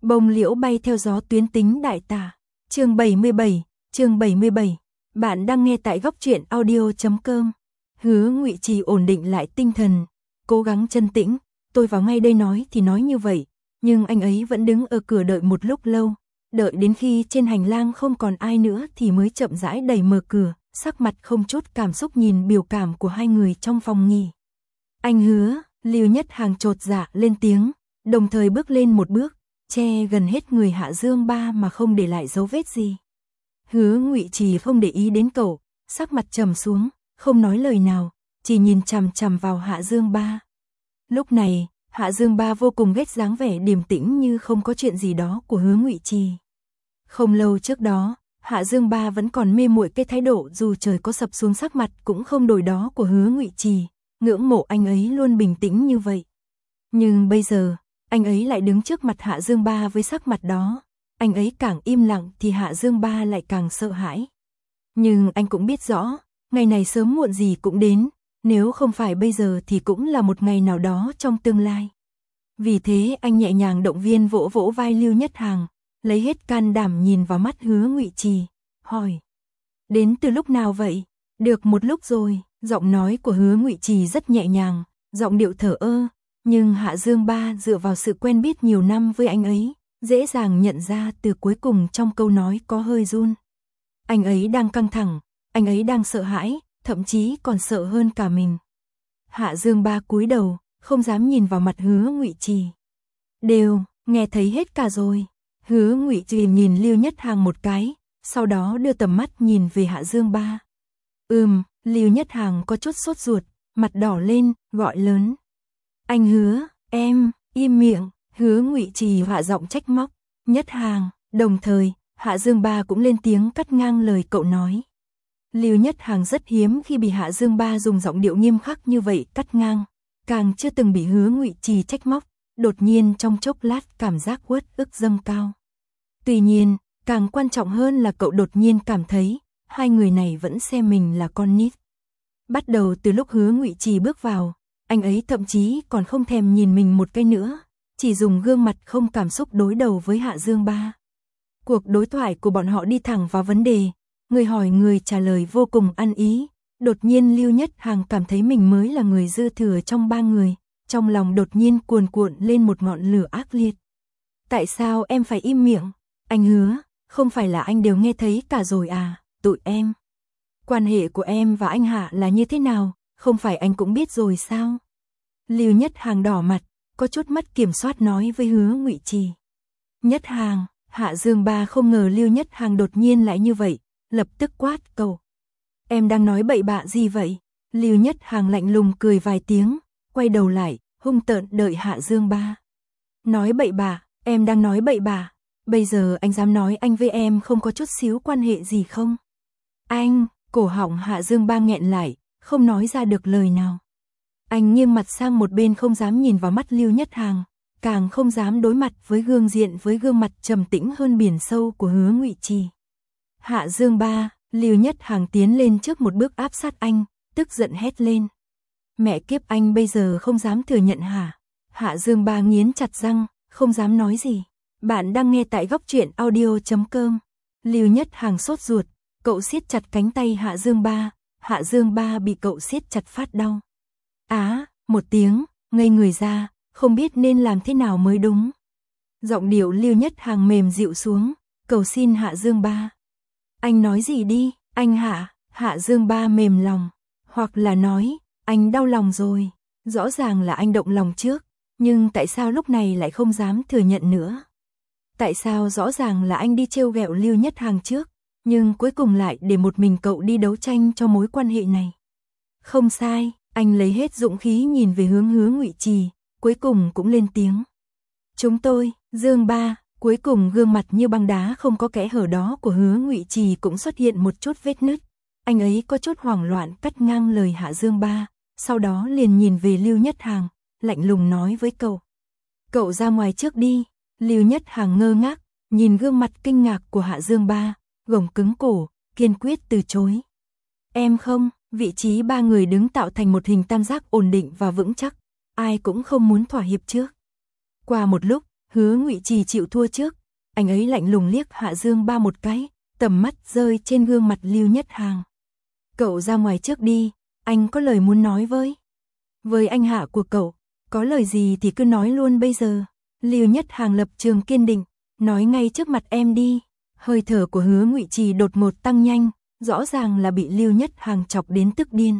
Bông liễu bay theo gió tuyến tính đại tả. Chương 77. Bạn đang nghe tại góc truyện audio.com. Hứa Ngụy Trì ổn định lại tinh thần, cố gắng chân tĩnh. Tôi vào ngay đây nói thì nói như vậy, nhưng anh ấy vẫn đứng ở cửa đợi một lúc lâu, đợi đến khi trên hành lang không còn ai nữa thì mới chậm rãi đẩy mở cửa, sắc mặt không chút cảm xúc nhìn biểu cảm của hai người trong phòng nghỉ. Anh Hứa, Lưu Nhất Hàng chột dạ lên tiếng, đồng thời bước lên một bước, che gần hết người Hạ Dương Ba mà không để lại dấu vết gì. Hứa Ngụy Trì không để ý đến cậu, sắc mặt trầm xuống, không nói lời nào, chỉ nhìn chằm chằm vào Hạ Dương Ba. Lúc này, Hạ Dương Ba vô cùng ghét dáng vẻ điềm tĩnh như không có chuyện gì đó của Hứa Ngụy Trì. Không lâu trước đó, Hạ Dương Ba vẫn còn mê muội cái thái độ dù trời có sập xuống sắc mặt cũng không đổi đó của Hứa Ngụy Trì, ngưỡng mộ anh ấy luôn bình tĩnh như vậy. Nhưng bây giờ, anh ấy lại đứng trước mặt Hạ Dương Ba với sắc mặt đó, anh ấy càng im lặng thì Hạ Dương Ba lại càng sợ hãi. Nhưng anh cũng biết rõ, ngày này sớm muộn gì cũng đến, nếu không phải bây giờ thì cũng là một ngày nào đó trong tương lai. Vì thế anh nhẹ nhàng động viên vỗ vỗ vai Lưu Nhất Hàng, lấy hết can đảm nhìn vào mắt Hứa Ngụy Trì, hỏi: "Đến từ lúc nào vậy?" "Được một lúc rồi." Giọng nói của Hứa Ngụy Trì rất nhẹ nhàng, giọng điệu thờ ơ, nhưng Hạ Dương Ba dựa vào sự quen biết nhiều năm với anh ấy, dễ dàng nhận ra từ cuối cùng trong câu nói có hơi run. Anh ấy đang căng thẳng, anh ấy đang sợ hãi, thậm chí còn sợ hơn cả mình. Hạ Dương Ba cúi đầu, không dám nhìn vào mặt Hứa Ngụy Trì. "Đều, nghe thấy hết cả rồi." Hứa Ngụy Trì nhìn Lưu Nhất Hàng một cái, sau đó đưa tầm mắt nhìn về Hạ Dương Ba. Lưu Nhất Hàng có chút sốt ruột, mặt đỏ lên, gọi lớn: "Anh Hứa, em, im miệng." Hứa Ngụy Trì hạ giọng trách móc: "Nhất Hàng." Đồng thời, Hạ Dương Ba cũng lên tiếng cắt ngang lời cậu nói. Lưu Nhất Hàng rất hiếm khi bị Hạ Dương Ba dùng giọng điệu nghiêm khắc như vậy cắt ngang, càng chưa từng bị Hứa Ngụy Trì trách móc, đột nhiên trong chốc lát cảm giác uất ức dâng cao. Tuy nhiên, càng quan trọng hơn là cậu đột nhiên cảm thấy, hai người này vẫn xem mình là con nít. Bắt đầu từ lúc Hứa Ngụy Trì bước vào, anh ấy thậm chí còn không thèm nhìn mình một cái nữa, chỉ dùng gương mặt không cảm xúc đối đầu với Hạ Dương Ba. Cuộc đối thoại của bọn họ đi thẳng vào vấn đề, người hỏi người trả lời vô cùng ăn ý. Đột nhiên Lưu Nhất Hàng cảm thấy mình mới là người dư thừa trong ba người, trong lòng đột nhiên cuồn cuộn lên một ngọn lửa ác liệt. "Tại sao em phải im miệng? Anh Hứa, không phải là anh đều nghe thấy cả rồi à? Tụi em, quan hệ của em và anh Hạ là như thế nào, không phải anh cũng biết rồi sao?" Lưu Nhất Hàng đỏ mặt, có chút mất kiểm soát nói với Hứa Ngụy Trì. "Nhất Hàng." Hạ Dương Ba không ngờ Lưu Nhất Hàng đột nhiên lại như vậy, lập tức quát cậu: "Em đang nói bậy bạ gì vậy?" Lưu Nhất Hàng lạnh lùng cười vài tiếng, quay đầu lại, hung tợn đợi Hạ Dương Ba. "Nói bậy bạ? Em đang nói bậy bạ? Bây giờ anh dám nói anh với em không có chút xíu quan hệ gì không?" "Anh!" Cổ họng Hạ Dương Ba nghẹn lại, không nói ra được lời nào. Anh nghiêng mặt sang một bên không dám nhìn vào mắt Lưu Nhất Hàng, càng không dám đối mặt với gương mặt trầm tĩnh hơn biển sâu của Hứa Ngụy Trì. "Hạ Dương Ba!" Lưu Nhất Hàng tiến lên trước một bước áp sát anh, tức giận hét lên: "Mẹ kiếp, anh bây giờ không dám thừa nhận hả?" Hạ Dương Ba nghiến chặt răng, không dám nói gì. Bạn đang nghe tại góc truyện audio.com. Lưu Nhất Hàng sốt ruột, cậu siết chặt cánh tay Hạ Dương Ba, Hạ Dương Ba bị cậu siết chặt phát đau. Một tiếng, ngây người ra, không biết nên làm thế nào mới đúng. Giọng điệu Lưu Nhất Hàng mềm dịu xuống, cầu xin Hạ Dương Ba: "Anh nói gì đi, anh Hạ." Hạ Dương Ba mềm lòng, hoặc là nói, anh đau lòng rồi. Rõ ràng là anh động lòng trước, nhưng tại sao lúc này lại không dám thừa nhận nữa? Tại sao rõ ràng là anh đi trêu ghẹo Lưu Nhất Hàng trước, nhưng cuối cùng lại để một mình cậu đi đấu tranh cho mối quan hệ này? Không sai, anh lấy hết dũng khí nhìn về hướng Hứa Ngụy Trì, cuối cùng cũng lên tiếng: "Chúng tôi, Dương Ba." Cuối cùng gương mặt như băng đá không có kẽ hở đó của Hứa Ngụy Trì cũng xuất hiện một chút vết nứt. Anh ấy có chút hoảng loạn cắt ngang lời Hạ Dương Ba, sau đó liền nhìn về Lưu Nhất Hàng, lạnh lùng nói với cậu: "Cậu ra ngoài trước đi." Lưu Nhất Hàng ngơ ngác, nhìn gương mặt kinh ngạc của Hạ Dương Ba, gồng cứng cổ, kiên quyết từ chối. "Em không." Vị trí ba người đứng tạo thành một hình tam giác ổn định và vững chắc, ai cũng không muốn thỏa hiệp trước. Qua một lúc, Hứa Ngụy Trì chịu thua trước, anh ấy lạnh lùng liếc Hạ Dương Ba một cái, tầm mắt rơi trên gương mặt Lưu Nhất Hàng. Cậu ra ngoài trước đi, anh có lời muốn nói với anh Hạ của cậu, có lời gì thì cứ nói luôn bây giờ. Lưu Nhất Hàng lập trường kiên định, nói ngay trước mặt em đi. Hơi thở của Hứa Ngụy Trì đột ngột tăng nhanh, rõ ràng là bị Lưu Nhất Hàng chọc đến tức điên.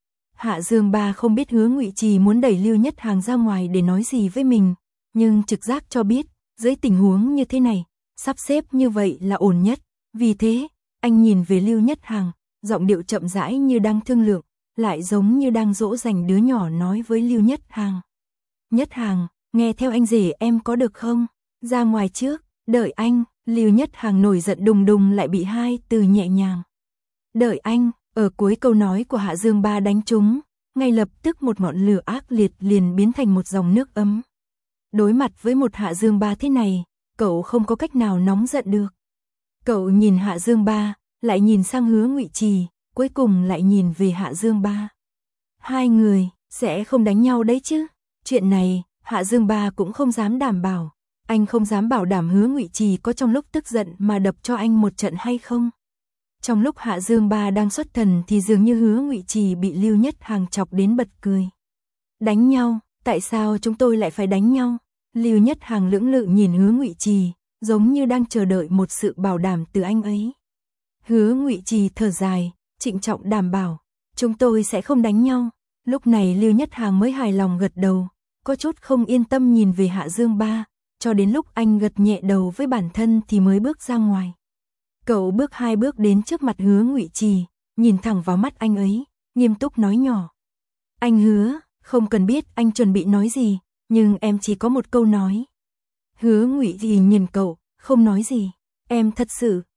Hạ Dương Ba không biết Hứa Ngụy Trì muốn đẩy Lưu Nhất Hàng ra ngoài để nói gì với mình, nhưng trực giác cho biết, dưới tình huống như thế này, sắp xếp như vậy là ổn nhất. Vì thế, anh nhìn về Lưu Nhất Hàng, giọng điệu chậm rãi như đang thương lượng, lại giống như đang dỗ dành đứa nhỏ nói với Lưu Nhất Hàng. Nhất Hàng, nghe theo anh rể em có được không? Ra ngoài trước, đợi anh. Lưu Nhất Hàng nổi giận đùng đùng lại bị hai từ nhẹ nhàng. Đợi anh, ở cuối câu nói của Hạ Dương Ba đánh trúng, ngay lập tức một ngọn lửa ác liệt liền biến thành một dòng nước ấm. Đối mặt với một Hạ Dương Ba thế này, cậu không có cách nào nóng giận được. Cậu nhìn Hạ Dương Ba, lại nhìn sang Hứa Ngụy Trì, cuối cùng lại nhìn về Hạ Dương Ba. Hai người sẽ không đánh nhau đấy chứ? Chuyện này, Hạ Dương Ba cũng không dám đảm bảo. Anh không dám bảo đảm Hứa Ngụy Trì có trong lúc tức giận mà đập cho anh một trận hay không. Trong lúc Hạ Dương Ba đang xuất thần thì dường như Hứa Ngụy Trì bị Lưu Nhất Hàng chọc đến bật cười. Đánh nhau, tại sao chúng tôi lại phải đánh nhau? Lưu Nhất Hàng lưỡng lự nhìn Hứa Ngụy Trì, giống như đang chờ đợi một sự bảo đảm từ anh ấy. Hứa Ngụy Trì thở dài, trịnh trọng đảm bảo, chúng tôi sẽ không đánh nhau. Lúc này Lưu Nhất Hàng mới hài lòng gật đầu, có chút không yên tâm nhìn về Hạ Dương Ba, cho đến lúc anh gật nhẹ đầu với bản thân thì mới bước ra ngoài. Cậu bước 2 bước đến trước mặt Hứa Ngụy Trì, nhìn thẳng vào mắt anh ấy, nghiêm túc nói nhỏ. Anh Hứa, không cần biết anh chuẩn bị nói gì, nhưng em chỉ có một câu nói. Hứa Ngụy Trì nhìn cậu, không nói gì. Em thật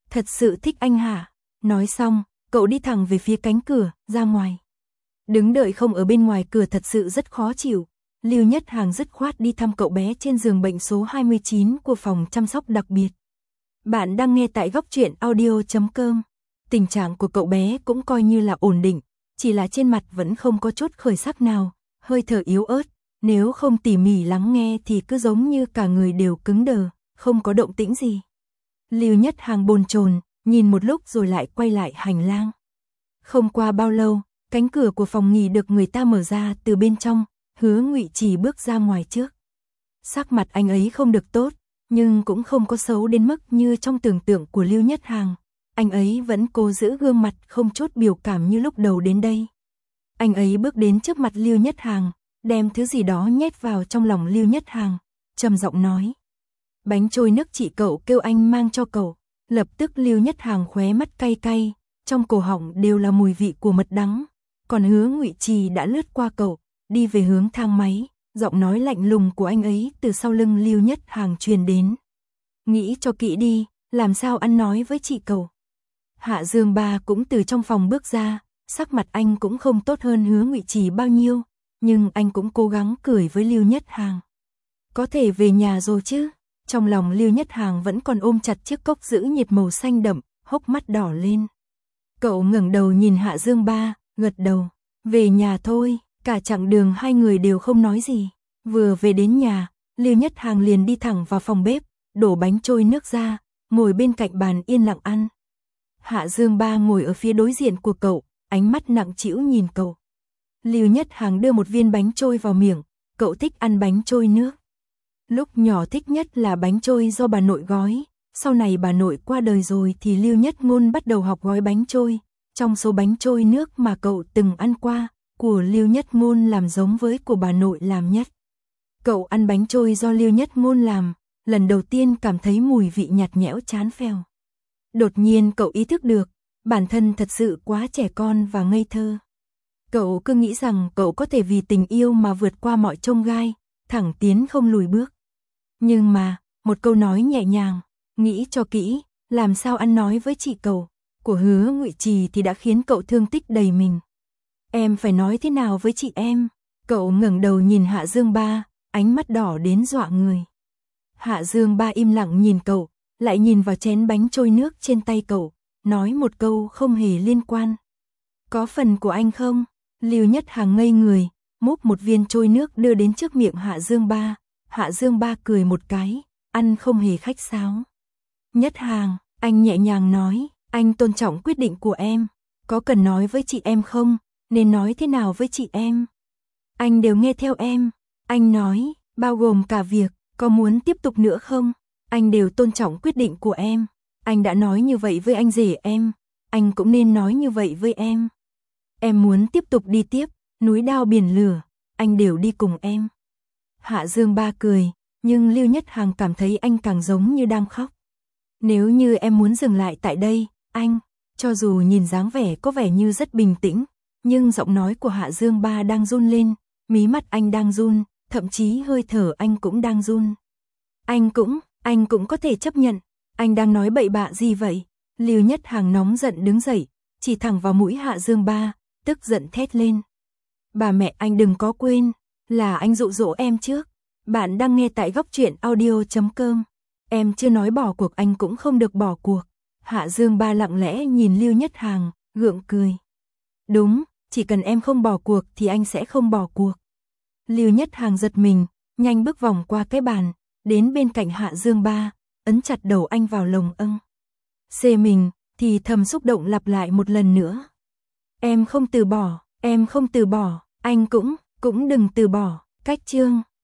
sự thích anh hả? Nói xong, cậu đi thẳng về phía cánh cửa, ra ngoài. Đứng đợi không ở bên ngoài cửa thật sự rất khó chịu. Lưu Nhất Hàng dứt khoát đi thăm cậu bé trên giường bệnh số 29 của phòng chăm sóc đặc biệt. Bạn đang nghe tại góc truyện audio.com. Tình trạng của cậu bé cũng coi như là ổn định, chỉ là trên mặt vẫn không có chút khởi sắc nào, hơi thở yếu ớt, nếu không tỉ mỉ lắng nghe thì cứ giống như cả người đều cứng đờ, không có động tĩnh gì. Lưu Nhất Hàng bồn chồn, nhìn một lúc rồi lại quay lại hành lang. Không qua bao lâu, cánh cửa của phòng nghỉ được người ta mở ra từ bên trong, Hứa Ngụy Trì bước ra ngoài trước. Sắc mặt anh ấy không được tốt, nhưng cũng không có xấu đến mức như trong tưởng tượng của Lưu Nhất Hàng. Anh ấy vẫn cố giữ gương mặt không chút biểu cảm như lúc đầu đến đây. Anh ấy bước đến trước mặt Lưu Nhất Hàng, đem thứ gì đó nhét vào trong lòng Lưu Nhất Hàng, trầm giọng nói. Bánh trôi nước chị cậu kêu anh mang cho cậu. Lập tức Lưu Nhất Hàng khóe mắt cay cay, trong cổ họng đều là mùi vị của mật đắng. Còn Hứa Ngụy Trì đã lướt qua cậu, đi về hướng thang máy, giọng nói lạnh lùng của anh ấy từ sau lưng Lưu Nhất Hàng truyền đến. Nghĩ cho kỹ đi, làm sao ăn nói với chị cậu. Hạ Dương Ba cũng từ trong phòng bước ra, sắc mặt anh cũng không tốt hơn Hứa Ngụy Trì bao nhiêu, nhưng anh cũng cố gắng cười với Lưu Nhất Hàng. Có thể về nhà rồi chứ? Trong lòng Lưu Nhất Hàng vẫn còn ôm chặt chiếc cốc giữ nhiệt màu xanh đậm, hốc mắt đỏ lên. Cậu ngẩng đầu nhìn Hạ Dương Ba, gật đầu. Về nhà thôi. Cả chặng đường hai người đều không nói gì. Vừa về đến nhà, Lưu Nhất Hàng liền đi thẳng vào phòng bếp, đổ bánh trôi nước ra, ngồi bên cạnh bàn yên lặng ăn. Hạ Dương Ba ngồi ở phía đối diện của cậu, ánh mắt nặng trĩu nhìn cậu. Lưu Nhất Hàng đưa một viên bánh trôi vào miệng, cậu thích ăn bánh trôi nước. Lúc nhỏ thích nhất là bánh trôi do bà nội gói, sau này bà nội qua đời rồi thì Lưu Nhất Ngôn bắt đầu học gói bánh trôi. Trong số bánh trôi nước mà cậu từng ăn qua, của Lưu Nhất Ngôn làm giống với của bà nội làm nhất. Cậu ăn bánh trôi do Lưu Nhất Ngôn làm, lần đầu tiên cảm thấy mùi vị nhạt nhẽo chán phèo. Đột nhiên cậu ý thức được, bản thân thật sự quá trẻ con và ngây thơ. Cậu cứ nghĩ rằng cậu có thể vì tình yêu mà vượt qua mọi chông gai, thẳng tiến không lùi bước. Nhưng mà, một câu nói nhẹ nhàng, nghĩ cho kỹ, làm sao ăn nói với chị cậu, của Hứa Ngụy Trì thì đã khiến cậu thương tích đầy mình. Em phải nói thế nào với chị em? Cậu ngẩng đầu nhìn Hạ Dương Ba, ánh mắt đỏ đến dọa người. Hạ Dương Ba im lặng nhìn cậu, lại nhìn vào chén bánh trôi nước trên tay cậu, nói một câu không hề liên quan. Có phần của anh không? Lưu Nhất Hàng ngây người, múc một viên trôi nước đưa đến trước miệng Hạ Dương Ba. Hạ Dương Ba cười một cái, ăn không hề khách sáo. Nhất Hàng, anh nhẹ nhàng nói, anh tôn trọng quyết định của em. Có cần nói với chị em không? Nên nói thế nào với chị em? Anh đều nghe theo em. Anh nói, bao gồm cả việc, có muốn tiếp tục nữa không? Anh đều tôn trọng quyết định của em. Anh đã nói như vậy với anh rể em. Anh cũng nên nói như vậy với em. Em muốn tiếp tục đi tiếp, núi đao biển lửa, anh đều đi cùng em. Hạ Dương Ba cười, nhưng Lưu Nhất Hàng cảm thấy anh càng giống như đang khóc. Nếu như em muốn dừng lại tại đây, anh, cho dù nhìn dáng vẻ có vẻ như rất bình tĩnh, nhưng giọng nói của Hạ Dương Ba đang run lên, mí mắt anh đang run, thậm chí hơi thở anh cũng đang run. Anh cũng có thể chấp nhận, anh đang nói bậy bạ gì vậy? Lưu Nhất Hàng nóng giận đứng dậy, chỉ thẳng vào mũi Hạ Dương Ba, tức giận thét lên. Bà mẹ anh đừng có quên, là anh dụ dỗ em trước. Bạn đang nghe tại góc truyện audio.com. Em chưa nói bỏ cuộc anh cũng không được bỏ cuộc. Hạ Dương Ba lặng lẽ nhìn Lưu Nhất Hàng, gượng cười. Đúng, chỉ cần em không bỏ cuộc thì anh sẽ không bỏ cuộc. Lưu Nhất Hàng giật mình, nhanh bước vòng qua cái bàn, đến bên cạnh Hạ Dương Ba, ấn chặt đầu anh vào lồng âng. Xê mình, thì thầm xúc động lặp lại một lần nữa. Em không từ bỏ, anh cũng đừng từ bỏ. Cách chương